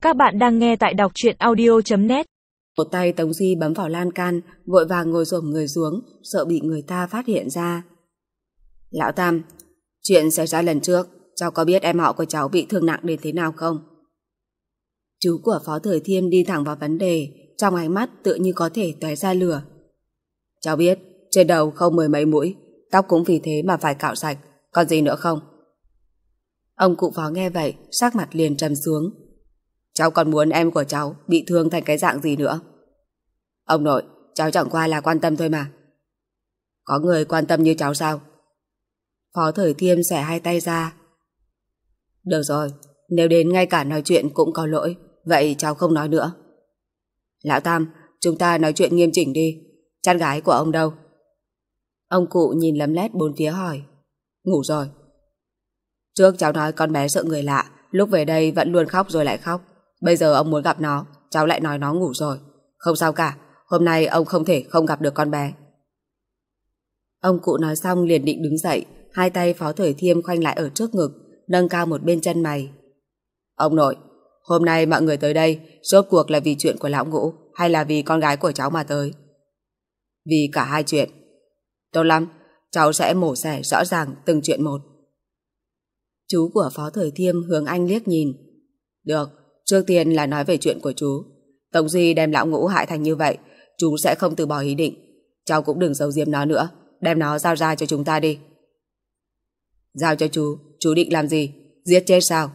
Các bạn đang nghe tại đọc truyện audio.net. Một tay Tống Di bấm vào lan can, vội vàng ngồi xổm người xuống, sợ bị người ta phát hiện ra. Lão Tam, chuyện xảy ra lần trước, cháu có biết em họ của cháu bị thương nặng đến thế nào không? Chú của Phó Thời Thiêm đi thẳng vào vấn đề, trong ánh mắt tự như có thể tóe ra lửa. Cháu biết, trên đầu không mười mấy mũi, tóc cũng vì thế mà phải cạo sạch, còn gì nữa không? Ông cụ Phó nghe vậy, sắc mặt liền trầm xuống. Cháu còn muốn em của cháu bị thương thành cái dạng gì nữa? Ông nội, cháu chẳng qua là quan tâm thôi mà. Có người quan tâm như cháu sao? Phó Thời Thiêm xẻ hai tay ra. Được rồi, nếu đến ngay cả nói chuyện cũng có lỗi, vậy cháu không nói nữa. Lão Tam, chúng ta nói chuyện nghiêm chỉnh đi. Chăn gái của ông đâu? Ông cụ nhìn lấm lét bốn phía hỏi. Ngủ rồi. Trước cháu nói con bé sợ người lạ, lúc về đây vẫn luôn khóc rồi lại khóc. Bây giờ ông muốn gặp nó, cháu lại nói nó ngủ rồi. Không sao cả, hôm nay ông không thể không gặp được con bé. Ông cụ nói xong liền định đứng dậy, hai tay Phó Thời Thiêm khoanh lại ở trước ngực, nâng cao một bên chân mày. Ông nội, hôm nay mọi người tới đây rốt cuộc là vì chuyện của lão Ngũ hay là vì con gái của cháu mà tới? Vì cả hai chuyện. Tốt lắm, cháu sẽ mổ xẻ rõ ràng từng chuyện một. Chú của Phó Thời Thiêm hướng anh liếc nhìn. Được, trước tiên là nói về chuyện của chú. Tống Di đem lão Ngũ hại thành như vậy, chú sẽ không từ bỏ ý định. Cháu cũng đừng giấu giếm nó nữa, đem nó giao ra cho chúng ta đi. Giao cho chú định làm gì? Giết chết sao?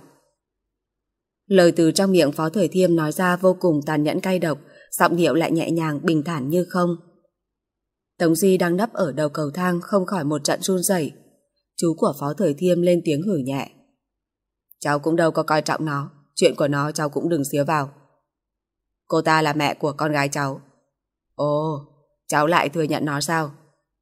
Lời từ trong miệng Phó Thời Thiêm nói ra vô cùng tàn nhẫn cay độc, giọng điệu lại nhẹ nhàng bình thản như không. Tống Di đang nấp ở đầu cầu thang không khỏi một trận run rẩy. Chú của Phó Thời Thiêm lên tiếng hử nhẹ. Cháu cũng đâu có coi trọng nó, chuyện của nó cháu cũng đừng xía vào. Cô ta là mẹ của con gái cháu. Ồ, cháu lại thừa nhận nó sao?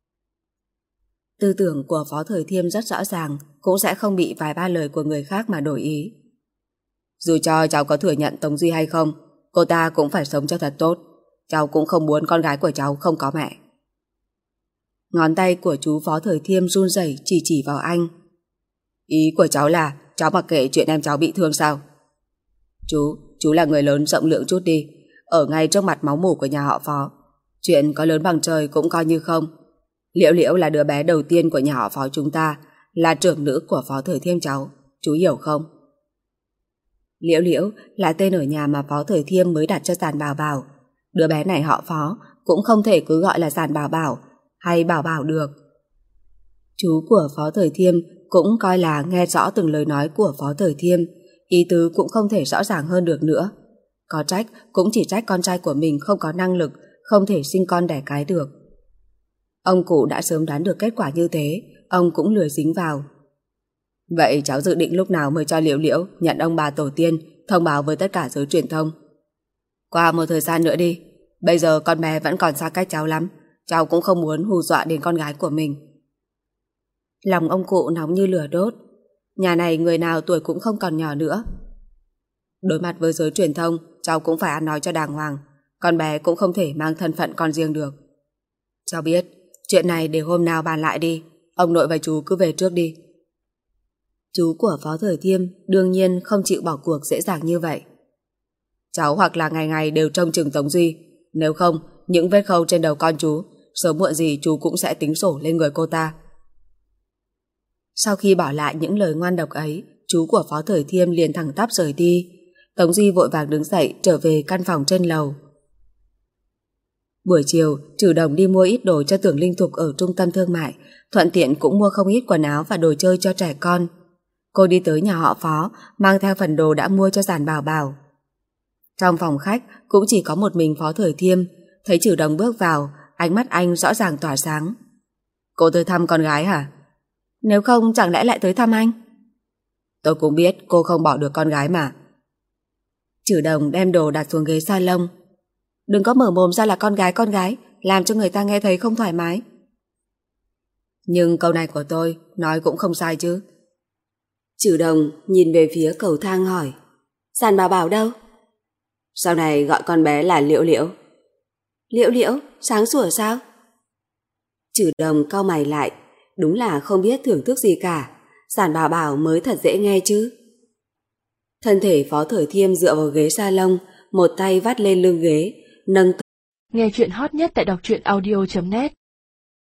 Tư tưởng của Phó Thời Thiêm rất rõ ràng, cũng sẽ không bị vài ba lời của người khác mà đổi ý. Dù cho cháu có thừa nhận Tống Di hay không, cô ta cũng phải sống cho thật tốt. Cháu cũng không muốn con gái của cháu không có mẹ. Ngón tay của chú Phó Thời Thiêm run rẩy chỉ vào anh. Ý của cháu là cháu mặc kệ chuyện em cháu bị thương sao? Chú là người lớn rộng lượng chút đi, ở ngay trước mặt máu mủ của nhà họ Phó. Chuyện có lớn bằng trời cũng coi như không. Liễu Liễu là đứa bé đầu tiên của nhà họ Phó chúng ta, là trưởng nữ của Phó Thời Thiêm cháu, chú hiểu không? Liễu Liễu là tên ở nhà mà Phó Thời Thiêm mới đặt cho Giản Bảo Bảo. Đứa bé này họ Phó, cũng không thể cứ gọi là Giản Bảo Bảo hay Bảo Bảo được. Chú của Phó Thời Thiêm cũng coi là nghe rõ từng lời nói của Phó Thời Thiêm, ý tứ cũng không thể rõ ràng hơn được nữa. Có trách cũng chỉ trách con trai của mình không có năng lực, không thể sinh con đẻ cái được. Ông cụ đã sớm đoán được kết quả như thế, ông cũng lười dính vào. Vậy cháu dự định lúc nào mới cho Liễu Liễu nhận ông bà tổ tiên, thông báo với tất cả giới truyền thông? Qua một thời gian nữa đi, bây giờ con bé vẫn còn xa cách cháu lắm, cháu cũng không muốn hù dọa đến con gái của mình. Lòng ông cụ nóng như lửa đốt. Nhà này người nào tuổi cũng không còn nhỏ nữa. Đối mặt với giới truyền thông, cháu cũng phải ăn nói cho đàng hoàng. Con bé cũng không thể mang thân phận con riêng được. Cháu biết, chuyện này để hôm nào bàn lại đi. Ông nội và chú cứ về trước đi. Chú của Phó Thời Thiêm đương nhiên không chịu bỏ cuộc dễ dàng như vậy. Cháu hoặc là ngày ngày đều trông chừng Tống Di, nếu không, những vết khâu trên đầu con chú, sớm muộn gì chú cũng sẽ tính sổ lên người cô ta. Sau khi bỏ lại những lời ngoan độc ấy, chú của Phó Thời Thiêm liền thẳng tắp rời đi. Tống Di vội vàng đứng dậy trở về căn phòng trên lầu. Buổi chiều, Trử Đồng đi mua ít đồ cho Tưởng Linh Thục ở trung tâm thương mại, thuận tiện cũng mua không ít quần áo và đồ chơi cho trẻ con. Cô đi tới nhà họ Phó, mang theo phần đồ đã mua cho Giản Bảo Bảo. Trong phòng khách cũng chỉ có một mình Phó Thời Thiêm, thấy Trử Đồng bước vào, ánh mắt anh rõ ràng tỏa sáng. Cô tới thăm con gái hả? Nếu không chẳng lẽ lại tới thăm anh? Tôi cũng biết cô không bỏ được con gái mà. Trử Đồng đem đồ đặt xuống ghế salon. Đừng có mở mồm ra là con gái, làm cho người ta nghe thấy không thoải mái. Nhưng câu này của tôi nói cũng không sai chứ. Trử Đồng nhìn về phía cầu thang hỏi. Giản Bảo Bảo đâu? Sau này gọi con bé là Liễu Liễu. Liễu Liễu, sáng sủa sao? Trử Đồng cau mày lại, đúng là không biết thưởng thức gì cả. Giản Bảo Bảo mới thật dễ nghe chứ. Thân thể Phó Thời Thiêm dựa vào ghế salon, một tay vắt lên lưng ghế, nâng. Nghe chuyện hot nhất tại đọc truyện audio.net